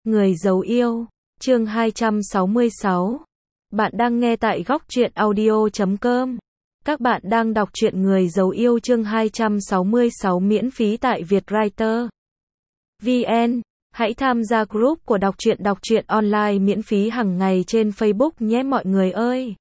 Người giấu yêu, chương 266. Bạn đang nghe tại góc truyện audio.com. Các bạn đang đọc truyện Người giấu yêu chương 266 miễn phí tại Vietwriter VN. Hãy tham gia group của đọc truyện online miễn phí hàng ngày trên Facebook nhé mọi người ơi.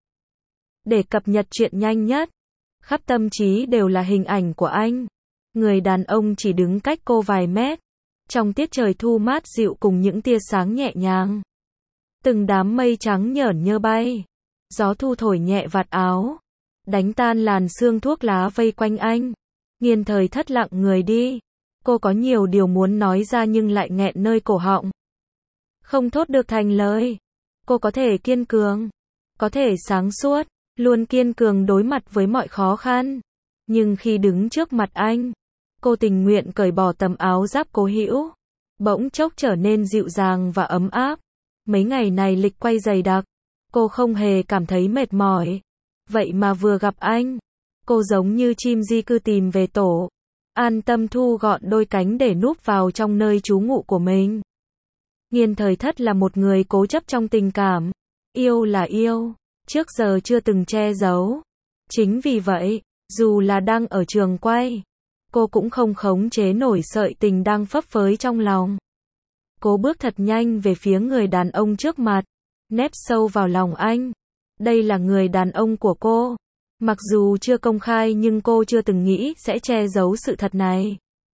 Để cập nhật truyện nhanh nhất, khắp tâm trí đều là hình ảnh của anh. Người đàn ông chỉ đứng cách cô vài mét. Trong tiết trời thu mát dịu cùng những tia sáng nhẹ nhàng. Từng đám mây trắng nhởn nhơ bay. Gió thu thổi nhẹ vạt áo. Đánh tan làn sương thuốc lá vây quanh anh. Nghiên Thời Thất lặng người đi. Cô có nhiều điều muốn nói ra nhưng lại nghẹn nơi cổ họng. Không thốt được thành lời. Cô có thể kiên cường. Có thể sáng suốt. Luôn kiên cường đối mặt với mọi khó khăn. Nhưng khi đứng trước mặt anh, cô tình nguyện cởi bỏ tấm áo giáp cố hữu, bỗng chốc trở nên dịu dàng và ấm áp. Mấy ngày này lịch quay dày đặc, cô không hề cảm thấy mệt mỏi. Vậy mà vừa gặp anh, cô giống như chim di cư tìm về tổ, an tâm thu gọn đôi cánh để núp vào trong nơi trú ngụ của mình. Nghiên Thời Thất là một người cố chấp trong tình cảm. Yêu là yêu, trước giờ chưa từng che giấu. Chính vì vậy, dù là đang ở trường quay, cô cũng không khống chế nổi sợi tình đang phấp phới trong lòng. Cô bước thật nhanh về phía người đàn ông trước mặt, nép sâu vào lòng anh. Đây là người đàn ông của cô. Mặc dù chưa công khai nhưng cô chưa từng nghĩ sẽ che giấu sự thật này.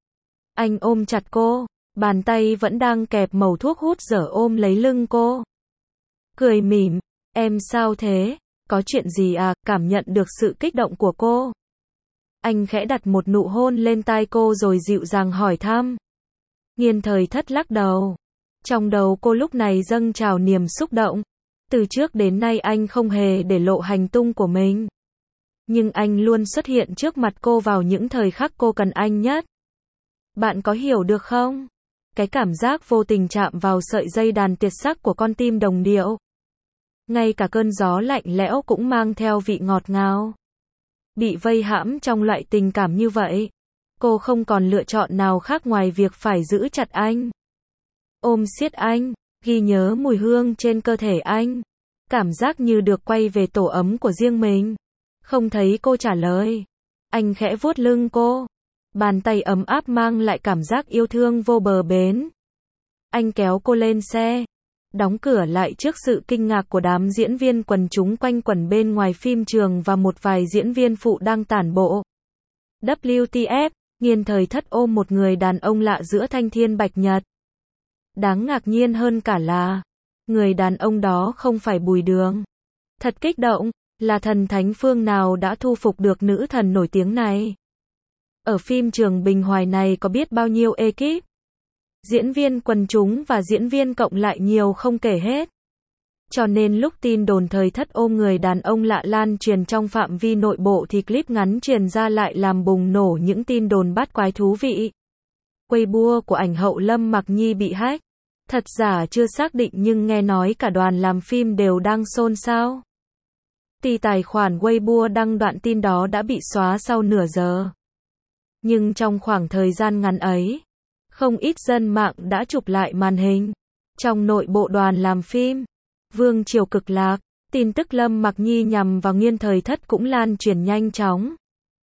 Anh ôm chặt cô, bàn tay vẫn đang kẹp mẩu thuốc hút dở ôm lấy lưng cô. Cười mỉm, em sao thế? Có chuyện gì à? Cảm nhận được sự kích động của cô. Anh khẽ đặt một nụ hôn lên tai cô rồi dịu dàng hỏi thăm. Nghiên Thời Thất lắc đầu. Trong đầu cô lúc này dâng trào niềm xúc động. Từ trước đến nay anh không hề để lộ hành tung của mình. Nhưng anh luôn xuất hiện trước mặt cô vào những thời khắc cô cần anh nhất. Bạn có hiểu được không? Cái cảm giác vô tình chạm vào sợi dây đàn tiệt sắc của con tim đồng điệu. Ngay cả cơn gió lạnh lẽo cũng mang theo vị ngọt ngào. Bị vây hãm trong loại tình cảm như vậy, cô không còn lựa chọn nào khác ngoài việc phải giữ chặt anh. Ôm siết anh, ghi nhớ mùi hương trên cơ thể anh. Cảm giác như được quay về tổ ấm của riêng mình. Không thấy cô trả lời. Anh khẽ vuốt lưng cô. Bàn tay ấm áp mang lại cảm giác yêu thương vô bờ bến. Anh kéo cô lên xe. Đóng cửa lại trước sự kinh ngạc của đám diễn viên quần chúng quanh quẩn bên ngoài phim trường và một vài diễn viên phụ đang tản bộ. WTF, Nghiên Thời Thất ôm một người đàn ông lạ giữa thanh thiên bạch nhật. Đáng ngạc nhiên hơn cả là, người đàn ông đó không phải Bùi Đường. Thật kích động, là thần thánh phương nào đã thu phục được nữ thần nổi tiếng này. Ở phim trường Bình Hoài này có biết bao nhiêu ekip. Diễn viên quần chúng và diễn viên cộng lại nhiều không kể hết. Cho nên lúc tin đồn Thời Thất ôm người đàn ông lạ lan truyền trong phạm vi nội bộ thì clip ngắn truyền ra lại làm bùng nổ những tin đồn bát quái thú vị. Weibo của ảnh hậu Lâm Mặc Nhi bị hack. Thật giả chưa xác định nhưng nghe nói cả đoàn làm phim đều đang xôn xao. Thì tài khoản Weibo đăng đoạn tin đó đã bị xóa sau nửa giờ. Nhưng trong khoảng thời gian ngắn ấy, không ít dân mạng đã chụp lại màn hình. Trong nội bộ đoàn làm phim, Vương Triều cực lạc, tin tức Lâm Mặc Nhi nhằm vào Nghiên Thời Thất cũng lan truyền nhanh chóng.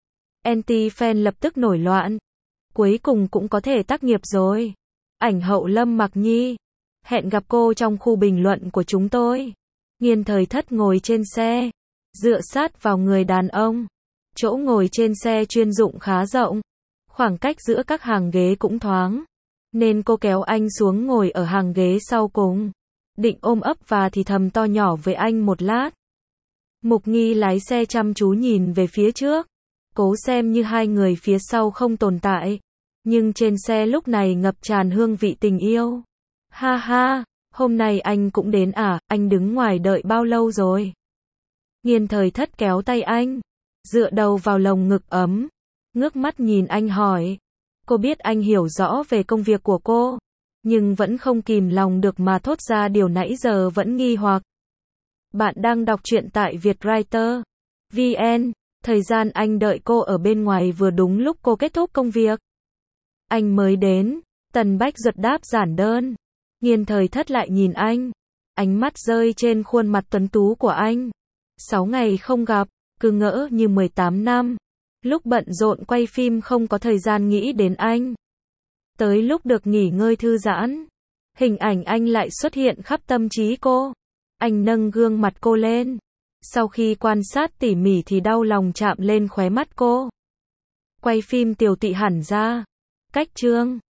Anti-fan lập tức nổi loạn. Cuối cùng cũng có thể tác nghiệp rồi. Ảnh hậu Lâm Mặc Nhi. Hẹn gặp cô trong khu bình luận của chúng tôi. Nghiên Thời Thất ngồi trên xe, dựa sát vào người đàn ông. Chỗ ngồi trên xe chuyên dụng khá rộng. Khoảng cách giữa các hàng ghế cũng thoáng. Nên cô kéo anh xuống ngồi ở hàng ghế sau cùng. Định ôm ấp và thì thầm to nhỏ với anh một lát. Mục Nghi lái xe chăm chú nhìn về phía trước. Cố xem như hai người phía sau không tồn tại. Nhưng trên xe lúc này ngập tràn hương vị tình yêu. Ha ha, hôm nay anh cũng đến à, anh đứng ngoài đợi bao lâu rồi? Nghiên Thời Thất kéo tay anh, dựa đầu vào lồng ngực ấm, ngước mắt nhìn anh hỏi. Cô biết anh hiểu rõ về công việc của cô, nhưng vẫn không kìm lòng được mà thốt ra điều nãy giờ vẫn nghi hoặc. Bạn đang đọc truyện tại Vietwriter VN, thời gian anh đợi cô ở bên ngoài vừa đúng lúc cô kết thúc công việc. Anh mới đến, Tần Bách giật đáp giản đơn. Nghiên Thời Thất lại nhìn anh. Ánh mắt rơi trên khuôn mặt tuấn tú của anh. 6 ngày không gặp, cứ ngỡ như 18 năm. Lúc bận rộn quay phim không có thời gian nghĩ đến anh. Tới lúc được nghỉ ngơi thư giãn, hình ảnh anh lại xuất hiện khắp tâm trí cô. Anh nâng gương mặt cô lên. Sau khi quan sát tỉ mỉ thì đau lòng chạm lên khóe mắt cô. Quay phim tiều tụy hẳn ra. Cách chương